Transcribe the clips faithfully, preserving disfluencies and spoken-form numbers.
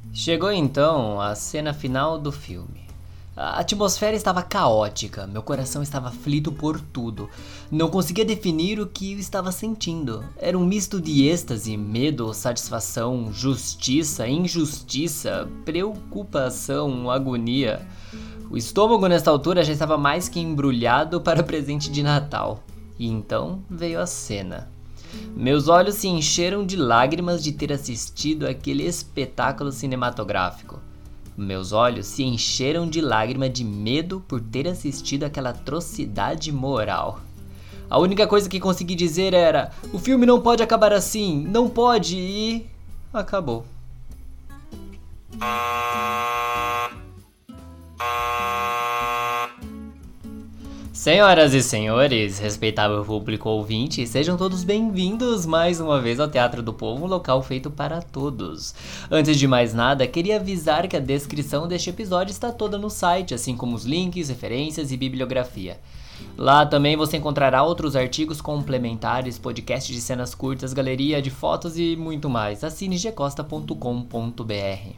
Chegou então a cena final do filme. A atmosfera estava caótica, meu coração estava aflito por tudo. Não conseguia definir o que eu estava sentindo. Era um misto de êxtase, medo, satisfação, justiça, injustiça, preocupação, agonia. O estômago nesta altura já estava mais que embrulhado para presente de Natal. E então veio a cena. Meus olhos se encheram de lágrimas de ter assistido aquele espetáculo cinematográfico. Meus olhos se encheram de lágrimas de medo por ter assistido aquela atrocidade moral. A única coisa que consegui dizer era: o filme não pode acabar assim, não pode, e acabou. Senhoras e senhores, respeitável público ouvinte, sejam todos bem-vindos mais uma vez ao Teatro do Povo, um local feito para todos. Antes de mais nada, queria avisar que a descrição deste episódio está toda no site, assim como os links, referências e bibliografia. Lá também você encontrará outros artigos complementares, podcasts de cenas curtas, galeria de fotos e muito mais. Assine g costa ponto com ponto b r.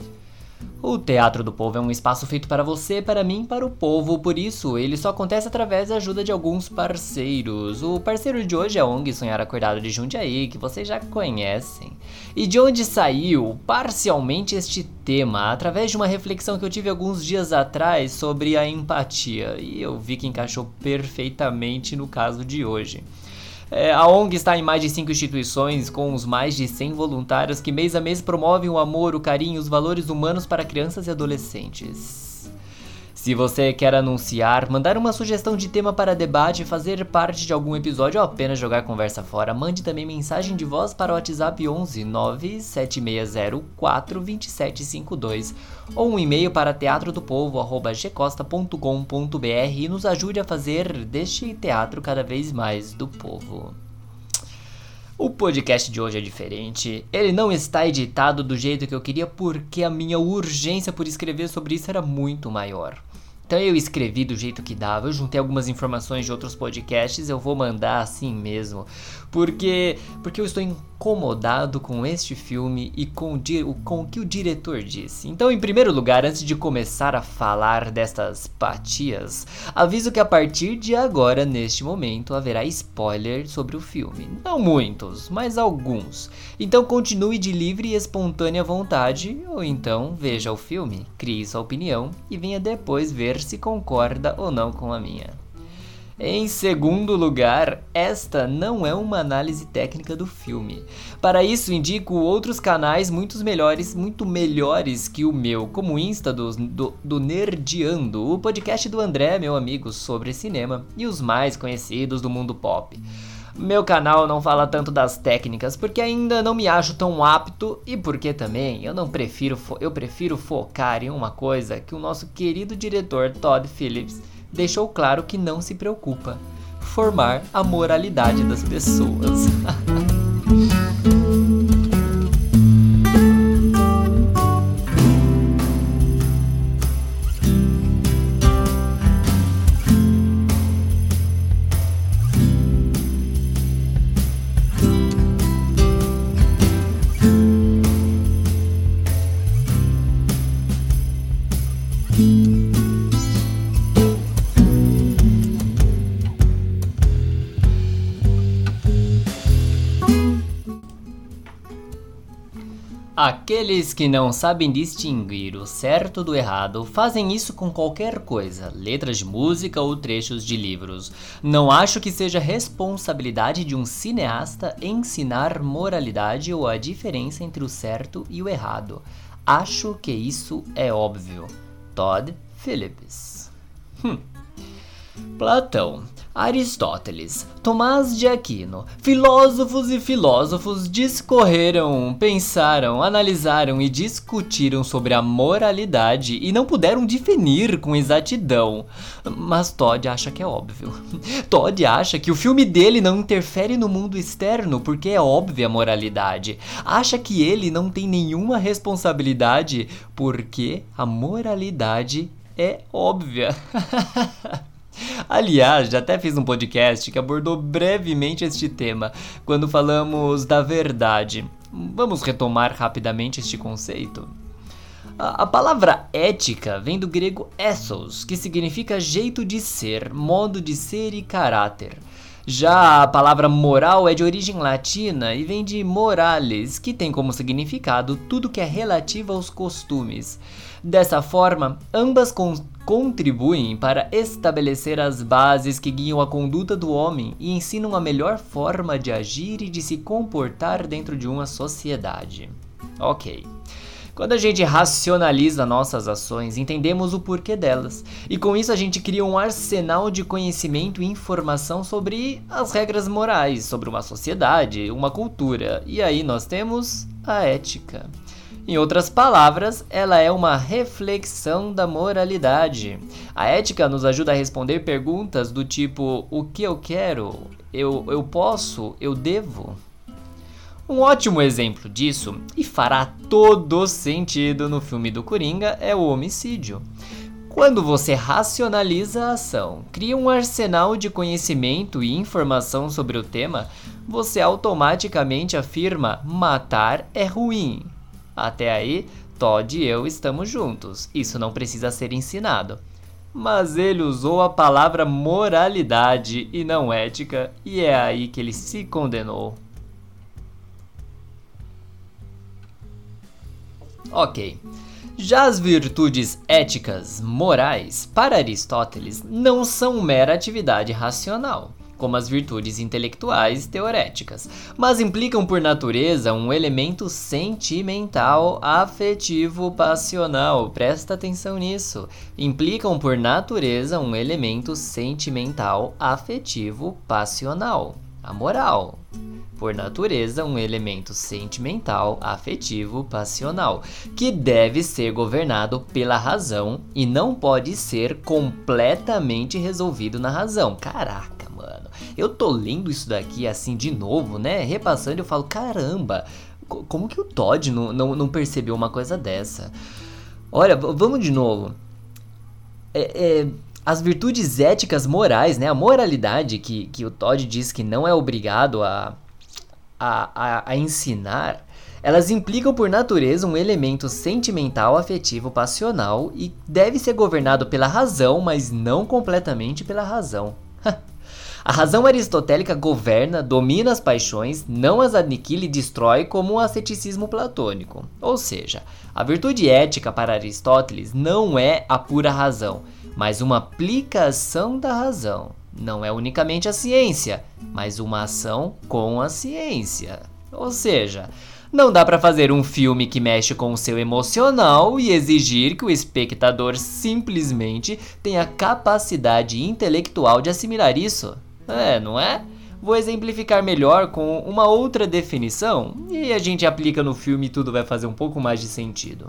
O Teatro do Povo é um espaço feito para você, para mim, para o povo, por isso ele só acontece através da ajuda de alguns parceiros. O parceiro de hoje é a O N G Sonhar Acordado de Jundiaí, que vocês já conhecem. E de onde saiu, parcialmente, este tema? Através de uma reflexão que eu tive alguns dias atrás sobre a empatia, e eu vi que encaixou perfeitamente no caso de hoje. É, a O N G está em mais de cinco instituições, com os mais de cem voluntários que mês a mês promovem o amor, o carinho e os valores humanos para crianças e adolescentes. Se você quer anunciar, mandar uma sugestão de tema para debate, fazer parte de algum episódio ou apenas jogar conversa fora, mande também mensagem de voz para o WhatsApp onze nove sete seis zero quatro dois sete cinco dois ou um e-mail para teatro do povo arroba g costa ponto com ponto b r e nos ajude a fazer deste teatro cada vez mais do povo. O podcast de hoje é diferente, ele não está editado do jeito que eu queria porque a minha urgência por escrever sobre isso era muito maior. Então eu escrevi do jeito que dava, eu juntei algumas informações de outros podcasts, eu vou mandar assim mesmo, porque, porque eu estou incomodado com este filme e com o, com o que o diretor disse. Então, em primeiro lugar, antes de começar a falar destas patias, aviso que a partir de agora, neste momento, haverá spoiler sobre o filme. Não muitos, mas alguns. Então continue de livre e espontânea vontade, ou então veja o filme, crie sua opinião e venha depois ver se concorda ou não com a minha. Em segundo lugar, esta não é uma análise técnica do filme. Para isso, indico outros canais muito melhores, muito melhores que o meu, como o Insta do, do, do Nerdiando, o podcast do André, meu amigo, sobre cinema, e os mais conhecidos do mundo pop. Meu canal não fala tanto das técnicas porque ainda não me acho tão apto e porque também eu não prefiro fo- eu prefiro focar em uma coisa que o nosso querido diretor Todd Phillips deixou claro que não se preocupa: formar a moralidade das pessoas. Aqueles que não sabem distinguir o certo do errado fazem isso com qualquer coisa, letras de música ou trechos de livros. Não acho que seja responsabilidade de um cineasta ensinar moralidade ou a diferença entre o certo e o errado. Acho que isso é óbvio. Todd Phillips. Hum. Platão, Aristóteles, Tomás de Aquino, filósofos e filósofos discorreram, pensaram, analisaram e discutiram sobre a moralidade e não puderam definir com exatidão. Mas Todd acha que é óbvio. Todd acha que o filme dele não interfere no mundo externo porque é óbvia a moralidade. Acha que ele não tem nenhuma responsabilidade porque a moralidade é óbvia. Aliás, já até fiz um podcast que abordou brevemente este tema, quando falamos da verdade. Vamos retomar rapidamente este conceito? A, a palavra ética vem do grego ethos, que significa jeito de ser, modo de ser e caráter. Já a palavra moral é de origem latina e vem de morales, que tem como significado tudo que é relativo aos costumes. Dessa forma, ambas con- contribuem para estabelecer as bases que guiam a conduta do homem e ensinam a melhor forma de agir e de se comportar dentro de uma sociedade. Ok. Quando a gente racionaliza nossas ações, entendemos o porquê delas. E com isso a gente cria um arsenal de conhecimento e informação sobre as regras morais, sobre uma sociedade, uma cultura. E aí nós temos a ética. Em outras palavras, ela é uma reflexão da moralidade. A ética nos ajuda a responder perguntas do tipo: o que eu quero? Eu, eu posso? Eu devo? Um ótimo exemplo disso, e fará todo sentido no filme do Coringa, é o homicídio. Quando você racionaliza a ação, cria um arsenal de conhecimento e informação sobre o tema, você automaticamente afirma: matar é ruim. Até aí, Todd e eu estamos juntos, isso não precisa ser ensinado. Mas ele usou a palavra moralidade e não ética, e é aí que ele se condenou. Ok. Já as virtudes éticas, morais, para Aristóteles, não são mera atividade racional, como as virtudes intelectuais teoréticas, mas implicam por natureza um elemento sentimental, afetivo, passional. Presta atenção nisso. Implicam por natureza um elemento sentimental, afetivo, passional. A moral. Por natureza, um elemento sentimental, afetivo, passional, que deve ser governado pela razão e não pode ser completamente resolvido na razão. Caraca, mano, eu tô lendo isso daqui assim de novo, né? Repassando, eu falo, caramba, como que o Todd não, não, não percebeu uma coisa dessa? Olha, vamos de novo. É... é... As virtudes éticas morais, né, a moralidade que, que o Todd diz que não é obrigado a, a, a, a ensinar, elas implicam por natureza um elemento sentimental, afetivo, passional e deve ser governado pela razão, mas não completamente pela razão. A razão aristotélica governa, domina as paixões, não as aniquila e destrói como o asceticismo platônico. Ou seja, a virtude ética para Aristóteles não é a pura razão, mas uma aplicação da razão. Não é unicamente a ciência, mas uma ação com a ciência. Ou seja, não dá para fazer um filme que mexe com o seu emocional e exigir que o espectador simplesmente tenha capacidade intelectual de assimilar isso. É, não é? Vou exemplificar melhor com uma outra definição e a gente aplica no filme e tudo vai fazer um pouco mais de sentido.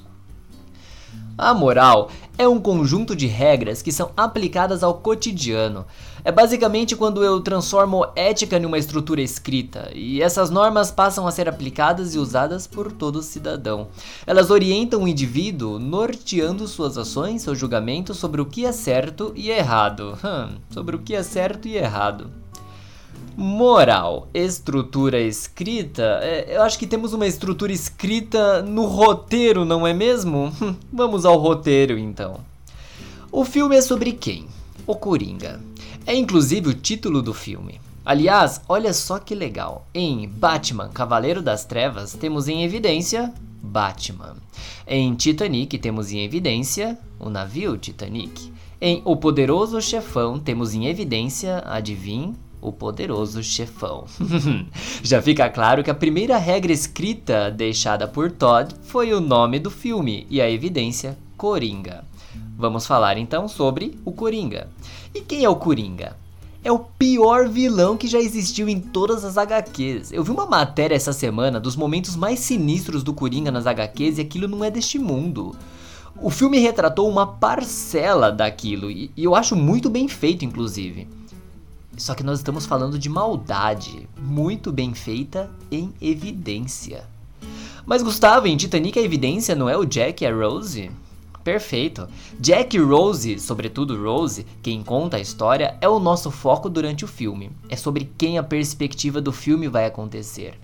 A moral é um conjunto de regras que são aplicadas ao cotidiano. É basicamente quando eu transformo ética em uma estrutura escrita, e essas normas passam a ser aplicadas e usadas por todo cidadão. Elas orientam o indivíduo, norteando suas ações, seu julgamento sobre o que é certo e errado. Hum, sobre o que é certo e errado. Moral, estrutura escrita, é, eu acho que temos uma estrutura escrita no roteiro, não é mesmo? Vamos ao roteiro então. O filme é sobre quem? O Coringa. É inclusive o título do filme. Aliás, olha só que legal. Em Batman, Cavaleiro das Trevas, temos em evidência Batman. Em Titanic, temos em evidência o navio Titanic. Em O Poderoso Chefão, temos em evidência, adivinhe, o Poderoso Chefão. Já fica claro que a primeira regra escrita deixada por Todd foi o nome do filme e a evidência Coringa. Vamos falar então sobre o Coringa. E quem é o Coringa? É o pior vilão que já existiu em todas as agá quês. Eu vi uma matéria essa semana dos momentos mais sinistros do Coringa nas agá quês e aquilo não é deste mundo. O filme retratou uma parcela daquilo e eu acho muito bem feito, inclusive. Só que nós estamos falando de maldade, muito bem feita em evidência. Mas Gustavo, em Titanic a evidência não é o Jack e a Rose? Perfeito. Jack e Rose, sobretudo Rose, quem conta a história, é o nosso foco durante o filme. É sobre quem a perspectiva do filme vai acontecer.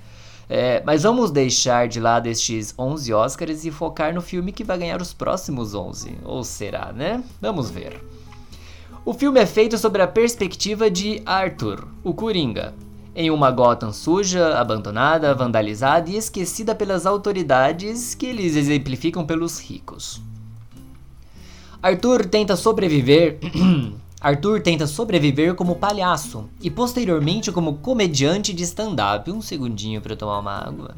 É, mas vamos deixar de lado estes onze Oscars e focar no filme que vai ganhar os próximos onze. Ou será, né? Vamos ver. O filme é feito sobre a perspectiva de Arthur, o Coringa, em uma Gotham suja, abandonada, vandalizada e esquecida pelas autoridades que eles exemplificam pelos ricos. Arthur tenta sobreviver... Arthur tenta sobreviver como palhaço e posteriormente como comediante de stand-up. Um segundinho para eu tomar uma água.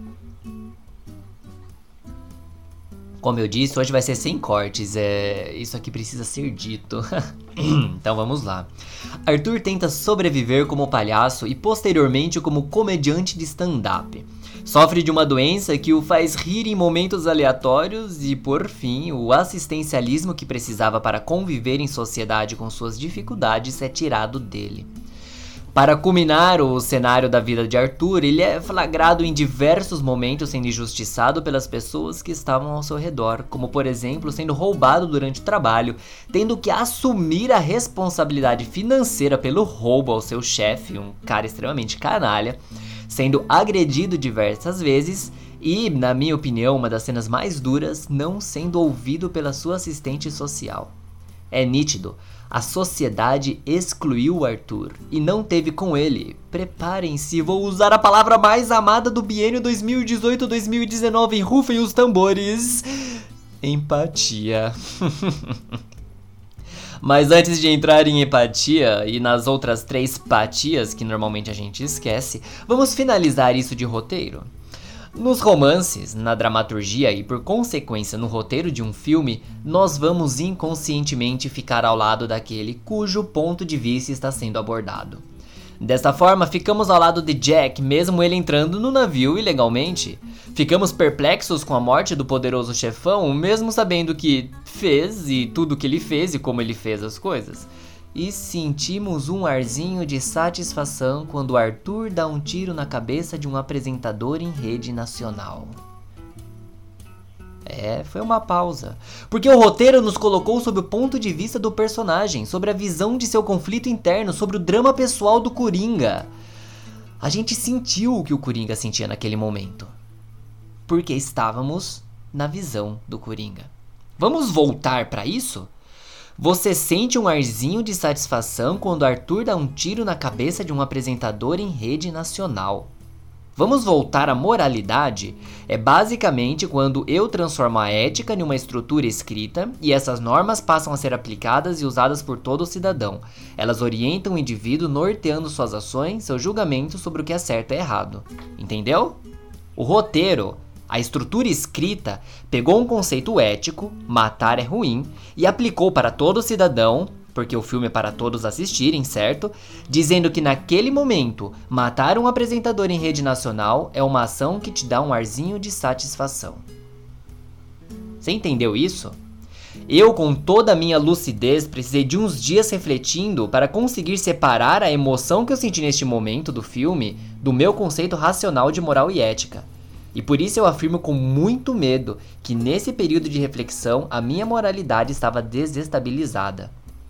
Como eu disse, hoje vai ser sem cortes, é... isso aqui precisa ser dito. Então vamos lá. Arthur tenta sobreviver como palhaço e posteriormente como comediante de stand-up. Sofre de uma doença que o faz rir em momentos aleatórios e, por fim, o assistencialismo que precisava para conviver em sociedade com suas dificuldades é tirado dele. Para culminar o cenário da vida de Arthur, ele é flagrado em diversos momentos sendo injustiçado pelas pessoas que estavam ao seu redor, como por exemplo sendo roubado durante o trabalho, tendo que assumir a responsabilidade financeira pelo roubo ao seu chefe, um cara extremamente canalha, sendo agredido diversas vezes e, na minha opinião, uma das cenas mais duras, não sendo ouvido pela sua assistente social. É nítido. A sociedade excluiu o Arthur e não teve com ele. Preparem-se, vou usar a palavra mais amada do biênio dois mil e dezoito a dois mil e dezenove, rufem os tambores. Empatia. Mas antes de entrar em empatia e nas outras três patias que normalmente a gente esquece, vamos finalizar isso de roteiro. Nos romances, na dramaturgia e por consequência no roteiro de um filme, nós vamos inconscientemente ficar ao lado daquele cujo ponto de vista está sendo abordado. Desta forma, ficamos ao lado de Jack, mesmo ele entrando no navio ilegalmente. Ficamos perplexos com a morte do poderoso chefão, mesmo sabendo que fez e tudo que ele fez e como ele fez as coisas. E sentimos um arzinho de satisfação quando Arthur dá um tiro na cabeça de um apresentador em rede nacional. É, foi uma pausa. Porque o roteiro nos colocou sob o ponto de vista do personagem, sobre a visão de seu conflito interno, sobre o drama pessoal do Coringa. A gente sentiu o que o Coringa sentia naquele momento. Porque estávamos na visão do Coringa. Vamos voltar para isso? Você sente um arzinho de satisfação quando Arthur dá um tiro na cabeça de um apresentador em rede nacional. Vamos voltar à moralidade? É basicamente quando eu transformo a ética em uma estrutura escrita e essas normas passam a ser aplicadas e usadas por todo cidadão. Elas orientam o indivíduo norteando suas ações, seu julgamento sobre o que é certo e errado. Entendeu? O roteiro, a estrutura escrita, pegou um conceito ético, matar é ruim, e aplicou para todo cidadão, porque o filme é para todos assistirem, certo? Dizendo que naquele momento, matar um apresentador em rede nacional é uma ação que te dá um arzinho de satisfação. Você entendeu isso? Eu, com toda a minha lucidez, precisei de uns dias refletindo para conseguir separar a emoção que eu senti neste momento do filme do meu conceito racional de moral e ética. E por isso eu afirmo com muito medo que nesse período de reflexão a minha moralidade estava desestabilizada.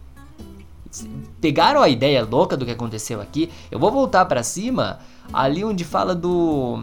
Pegaram a ideia louca do que aconteceu aqui? Eu vou voltar para cima, ali onde fala do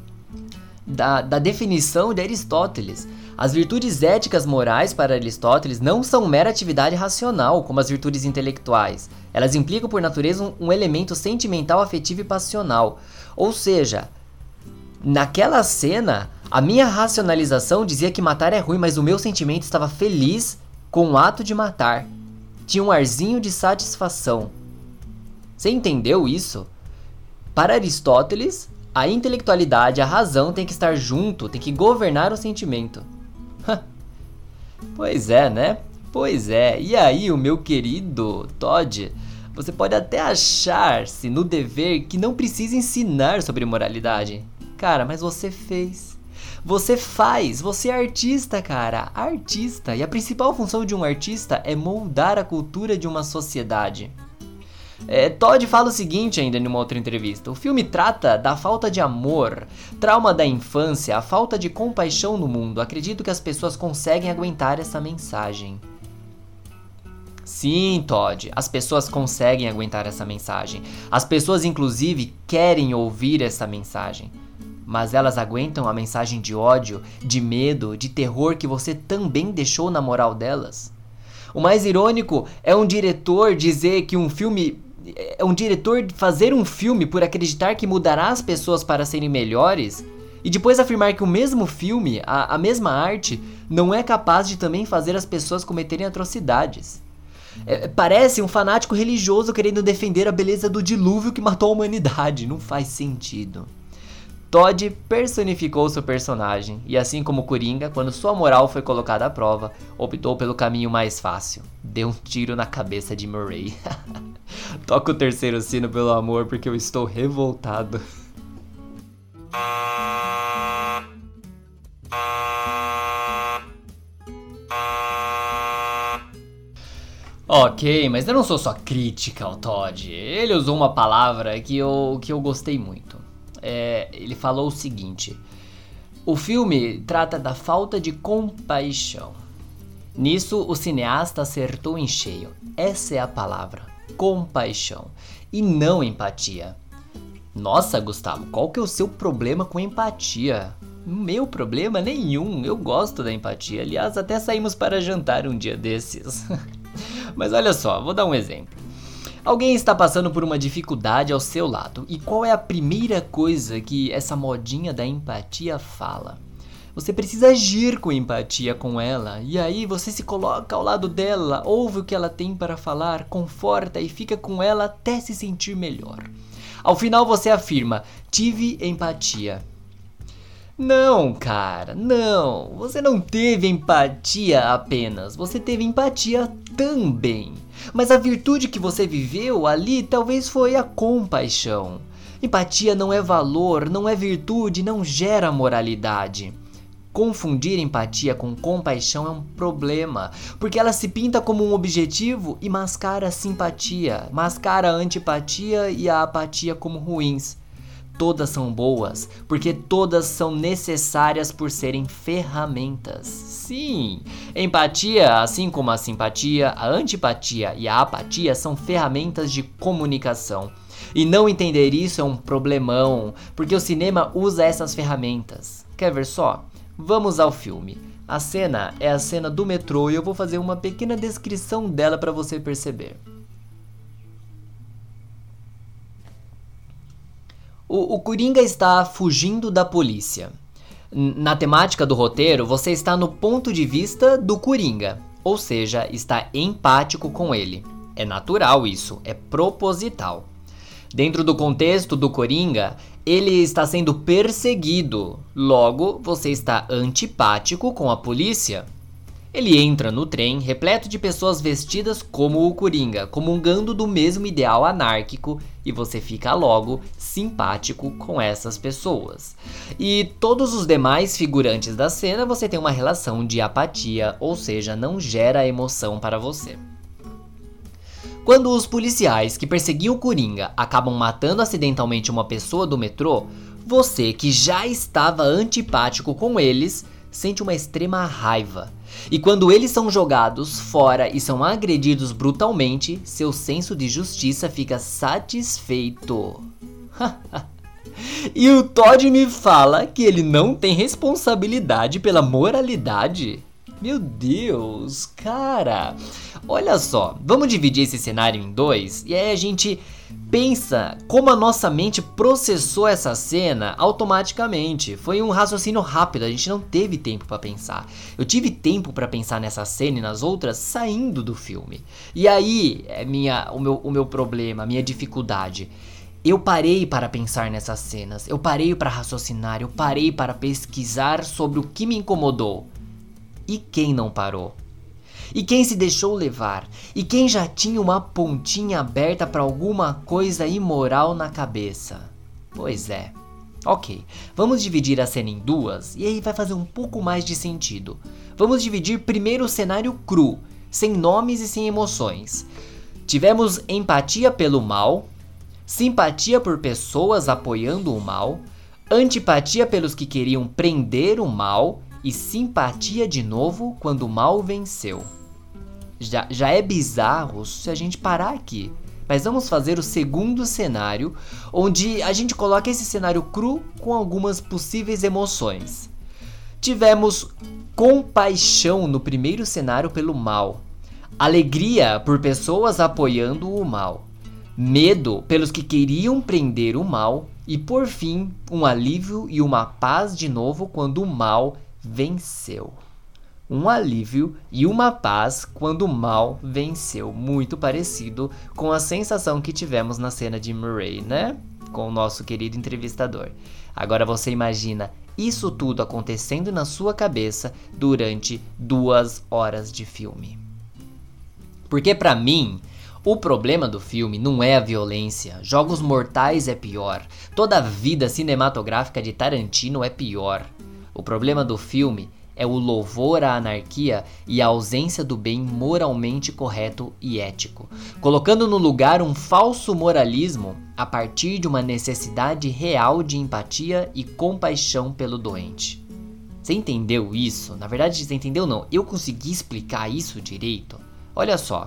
da, da definição de Aristóteles. As virtudes éticas morais para Aristóteles não são mera atividade racional, como as virtudes intelectuais. Elas implicam por natureza um, um elemento sentimental, afetivo e passional. Ou seja, naquela cena, a minha racionalização dizia que matar é ruim, mas o meu sentimento estava feliz com o ato de matar. Tinha um arzinho de satisfação. Você entendeu isso? Para Aristóteles, a intelectualidade, a razão tem que estar junto, tem que governar o sentimento. Pois é, né? Pois é. E aí, o meu querido Todd, você pode até achar-se no dever que não precisa ensinar sobre moralidade. Cara, mas você fez. Você faz. Você é artista, cara. Artista. E a principal função de um artista é moldar a cultura de uma sociedade. É, Todd fala o seguinte ainda em uma outra entrevista. O filme trata da falta de amor, trauma da infância, a falta de compaixão no mundo. Acredito que as pessoas conseguem aguentar essa mensagem. Sim, Todd, as pessoas conseguem aguentar essa mensagem. As pessoas, inclusive, querem ouvir essa mensagem. mas elas aguentam a mensagem de ódio, de medo, de terror que você também deixou na moral delas? O mais irônico é um diretor dizer que um filme... É um diretor fazer um filme por acreditar que mudará as pessoas para serem melhores e depois afirmar que o mesmo filme, a, a mesma arte, não é capaz de também fazer as pessoas cometerem atrocidades. É, parece um fanático religioso querendo defender a beleza do dilúvio que matou a humanidade. Não faz sentido. Todd personificou seu personagem e, assim como Coringa, quando sua moral foi colocada à prova, optou pelo caminho mais fácil. Deu um tiro na cabeça de Murray. Toca o terceiro sino, pelo amor, porque eu estou revoltado. Ok, mas eu não sou só crítica ao Todd. Ele usou uma palavra que eu, que eu gostei muito. É, ele falou o seguinte: o filme trata da falta de compaixão. Nisso, o cineasta acertou em cheio. Essa é a palavra, compaixão, e não empatia. Nossa, Gustavo, qual que é o seu problema com empatia? Meu problema? Nenhum, eu gosto da empatia. Aliás, até saímos para jantar um dia desses. Mas olha só, vou dar um exemplo. Alguém está passando por uma dificuldade ao seu lado, e qual é a primeira coisa que essa modinha da empatia fala? Você precisa agir com empatia com ela, e aí você se coloca ao lado dela, ouve o que ela tem para falar, conforta e fica com ela até se sentir melhor. Ao final você afirma: tive empatia. Não, cara, não. Você não teve empatia apenas, você teve empatia também. Mas a virtude que você viveu ali talvez foi a compaixão. Empatia não é valor, não é virtude, não gera moralidade. Confundir empatia com compaixão é um problema, porque ela se pinta como um objetivo e mascara a simpatia, mascara a antipatia e a apatia como ruins. Todas são boas, porque todas são necessárias por serem ferramentas. Sim, empatia, assim como a simpatia, a antipatia e a apatia são ferramentas de comunicação. E não entender isso é um problemão, porque o cinema usa essas ferramentas. Quer ver só? Vamos ao filme. A cena é a cena do metrô e eu vou fazer uma pequena descrição dela para você perceber. O, o Coringa está fugindo da polícia. Na temática do roteiro, você está no ponto de vista do Coringa, ou seja, está empático com ele. É natural isso, é proposital. Dentro do contexto do Coringa, ele está sendo perseguido, logo você está antipático com a polícia. Ele entra no trem repleto de pessoas vestidas como o Coringa, comungando do mesmo ideal anárquico, e você fica logo simpático com essas pessoas. E todos os demais figurantes da cena você tem uma relação de apatia, ou seja, não gera emoção para você. Quando os policiais que perseguiam o Coringa acabam matando acidentalmente uma pessoa do metrô, você que já estava antipático com eles, sente uma extrema raiva. E quando eles são jogados fora e são agredidos brutalmente, seu senso de justiça fica satisfeito. E o Todd me fala que ele não tem responsabilidade pela moralidade? Meu Deus, cara. Olha só, vamos dividir esse cenário em dois e aí a gente pensa como a nossa mente processou essa cena automaticamente. Foi um raciocínio rápido, a gente não teve tempo para pensar. Eu tive tempo para pensar nessa cena e nas outras saindo do filme. E aí é minha, o, meu, o meu problema, a minha dificuldade. Eu parei para pensar nessas cenas, eu parei para raciocinar, eu parei para pesquisar sobre o que me incomodou. E quem não parou? E quem se deixou levar? E quem já tinha uma pontinha aberta para alguma coisa imoral na cabeça? Pois é. Ok, vamos dividir a cena em duas e aí vai fazer um pouco mais de sentido. Vamos dividir primeiro o cenário cru, sem nomes e sem emoções. Tivemos empatia pelo mal, simpatia por pessoas apoiando o mal, antipatia pelos que queriam prender o mal e simpatia de novo quando o mal venceu. Já, já é bizarro se a gente parar aqui. Mas vamos fazer o segundo cenário, onde a gente coloca esse cenário cru com algumas possíveis emoções. Tivemos compaixão no primeiro cenário pelo mal, alegria por pessoas apoiando o mal, medo pelos que queriam prender o mal e, por fim, um alívio e uma paz de novo quando o mal venceu. Um alívio e uma paz quando o mal venceu. Muito parecido com a sensação que tivemos na cena de Murray, né? Com o nosso querido entrevistador. Agora você imagina isso tudo acontecendo na sua cabeça durante duas horas de filme. Porque pra mim, o problema do filme não é a violência. Jogos Mortais é pior. Toda a vida cinematográfica de Tarantino é pior. O problema do filme é o louvor à anarquia e a ausência do bem moralmente correto e ético, colocando no lugar um falso moralismo a partir de uma necessidade real de empatia e compaixão pelo doente. Você entendeu isso? Na verdade, você entendeu não? Eu consegui explicar isso direito? Olha só.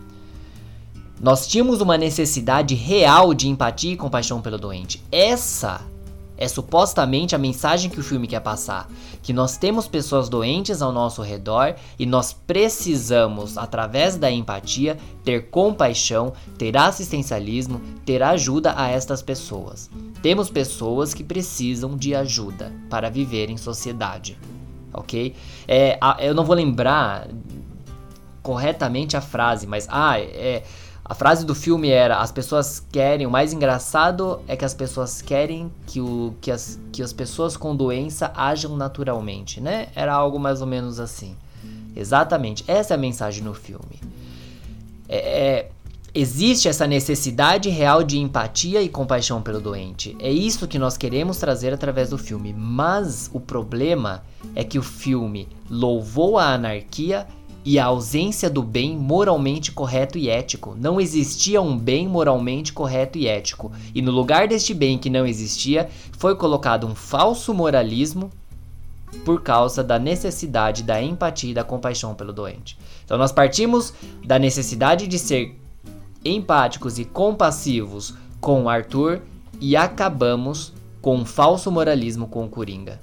Nós tínhamos uma necessidade real de empatia e compaixão pelo doente. Essa é supostamente a mensagem que o filme quer passar, que nós temos pessoas doentes ao nosso redor e nós precisamos, através da empatia, ter compaixão, ter assistencialismo, ter ajuda a estas pessoas. Temos pessoas que precisam de ajuda para viver em sociedade, ok? É, eu não vou lembrar corretamente a frase, mas ah, é... A frase do filme era, as pessoas querem, o mais engraçado é que as pessoas querem que, o, que, as, que as pessoas com doença ajam naturalmente, né? Era algo mais ou menos assim. Exatamente, essa é a mensagem no filme. É, é, existe essa necessidade real de empatia e compaixão pelo doente. É isso que nós queremos trazer através do filme. Mas o problema é que o filme louvou a anarquia e a ausência do bem moralmente correto e ético. Não existia um bem moralmente correto e ético. E no lugar deste bem que não existia, foi colocado um falso moralismo por causa da necessidade da empatia e da compaixão pelo doente. Então nós partimos da necessidade de ser empáticos e compassivos com o Arthur e acabamos com um falso moralismo com o Coringa.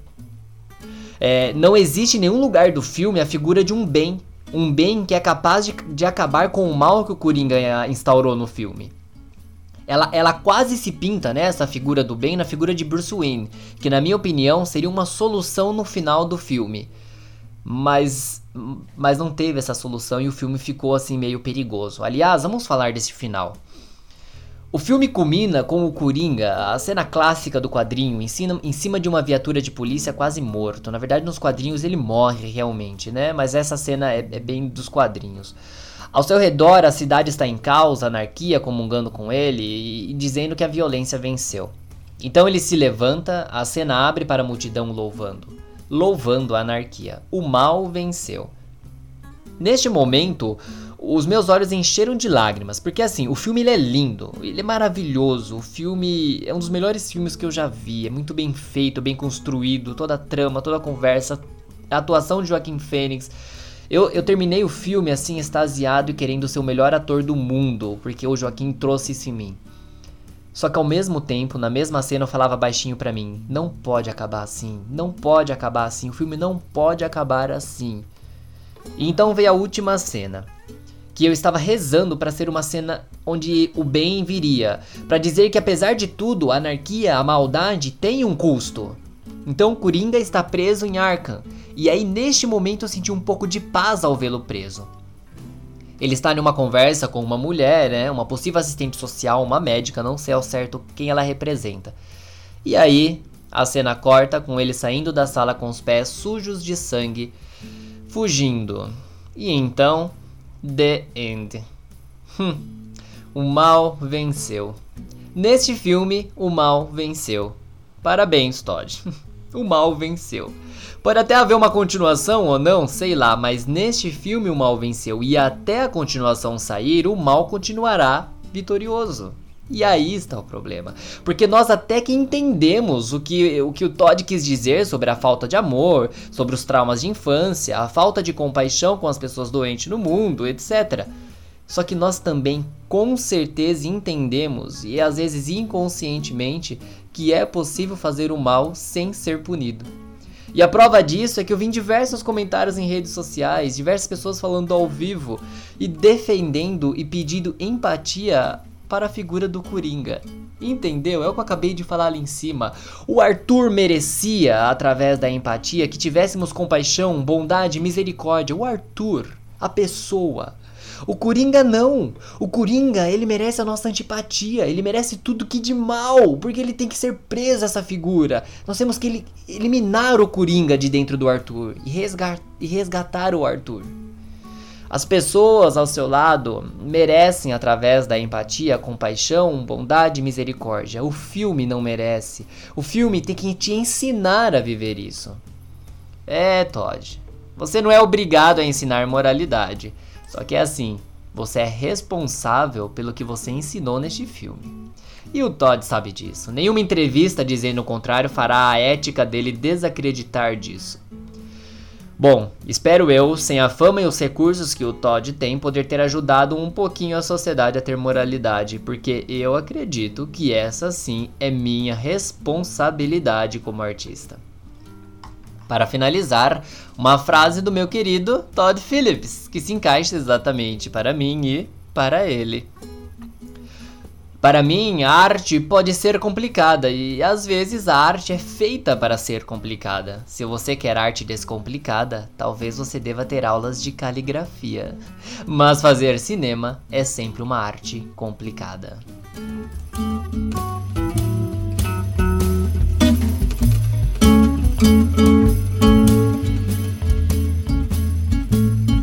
É, não existe em nenhum lugar do filme a figura de um bem. Um bem que é capaz de, de acabar com o mal que o Coringa instaurou no filme. Ela, ela quase se pinta, né, essa figura do bem na figura de Bruce Wayne, que na minha opinião seria uma solução no final do filme. Mas, mas não teve essa solução e o filme ficou assim meio perigoso. Aliás, vamos falar desse final. O filme culmina com o Coringa, a cena clássica do quadrinho, em cima, em cima de uma viatura de polícia quase morto. Na verdade, nos quadrinhos ele morre realmente, né? Mas essa cena é, é bem dos quadrinhos. Ao seu redor, a cidade está em caos, a anarquia comungando com ele e, e dizendo que a violência venceu. Então ele se levanta, a cena abre para a multidão louvando. Louvando a anarquia. O mal venceu. Neste momento, os meus olhos encheram de lágrimas, porque assim, o filme ele é lindo, ele é maravilhoso, o filme é um dos melhores filmes que eu já vi, é muito bem feito, bem construído, toda a trama, toda a conversa, a atuação de Joaquin Phoenix. Eu, eu terminei o filme assim, extasiado e querendo ser o melhor ator do mundo, porque o Joaquin trouxe isso em mim. Só que ao mesmo tempo, na mesma cena eu falava baixinho pra mim, não pode acabar assim, não pode acabar assim, o filme não pode acabar assim. E então veio a última cena, que eu estava rezando para ser uma cena onde o bem viria, para dizer que apesar de tudo, a anarquia, a maldade tem um custo. Então Coringa está preso em Arkham, e aí neste momento eu senti um pouco de paz ao vê-lo preso. Ele está numa conversa com uma mulher, né, uma possível assistente social, uma médica, não sei ao certo quem ela representa. E aí a cena corta com ele saindo da sala com os pés sujos de sangue, fugindo. E então... The End. Hum, o mal venceu. Neste filme, o mal venceu. Parabéns, Todd. O mal venceu. Pode até haver uma continuação ou não, sei lá, mas neste filme o mal venceu. E até a continuação sair, o mal continuará vitorioso. E aí está o problema. Porque nós até que entendemos o que, o que o Todd quis dizer sobre a falta de amor, sobre os traumas de infância, a falta de compaixão com as pessoas doentes no mundo, etcétera. Só que nós também, com certeza, entendemos, e às vezes inconscientemente, que é possível fazer o mal sem ser punido. E a prova disso é que eu vi diversos comentários em redes sociais, diversas pessoas falando ao vivo e defendendo e pedindo empatia para a figura do Coringa. Entendeu? É o que eu acabei de falar ali em cima. O Arthur merecia, através da empatia, que tivéssemos compaixão, bondade, misericórdia. O Arthur, a pessoa. O Coringa não. O Coringa, ele merece a nossa antipatia. Ele merece tudo que de mal. Porque ele tem que ser preso, essa figura. Nós temos que ele, eliminar o Coringa de dentro do Arthur. E resgatar, e resgatar o Arthur. As pessoas ao seu lado merecem, através da empatia, compaixão, bondade e misericórdia. O filme não merece. O filme tem que te ensinar a viver isso. É, Todd. Você não é obrigado a ensinar moralidade. Só que é assim, você é responsável pelo que você ensinou neste filme. E o Todd sabe disso. Nenhuma entrevista dizendo o contrário fará a ética dele desacreditar disso. Bom, espero eu, sem a fama e os recursos que o Todd tem, poder ter ajudado um pouquinho a sociedade a ter moralidade, porque eu acredito que essa sim é minha responsabilidade como artista. Para finalizar, uma frase do meu querido Todd Phillips, que se encaixa exatamente para mim e para ele. Para mim, a arte pode ser complicada e às vezes a arte é feita para ser complicada. Se você quer arte descomplicada, talvez você deva ter aulas de caligrafia. Mas fazer cinema é sempre uma arte complicada.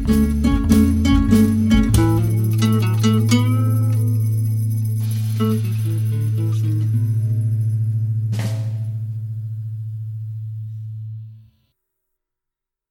Thank you.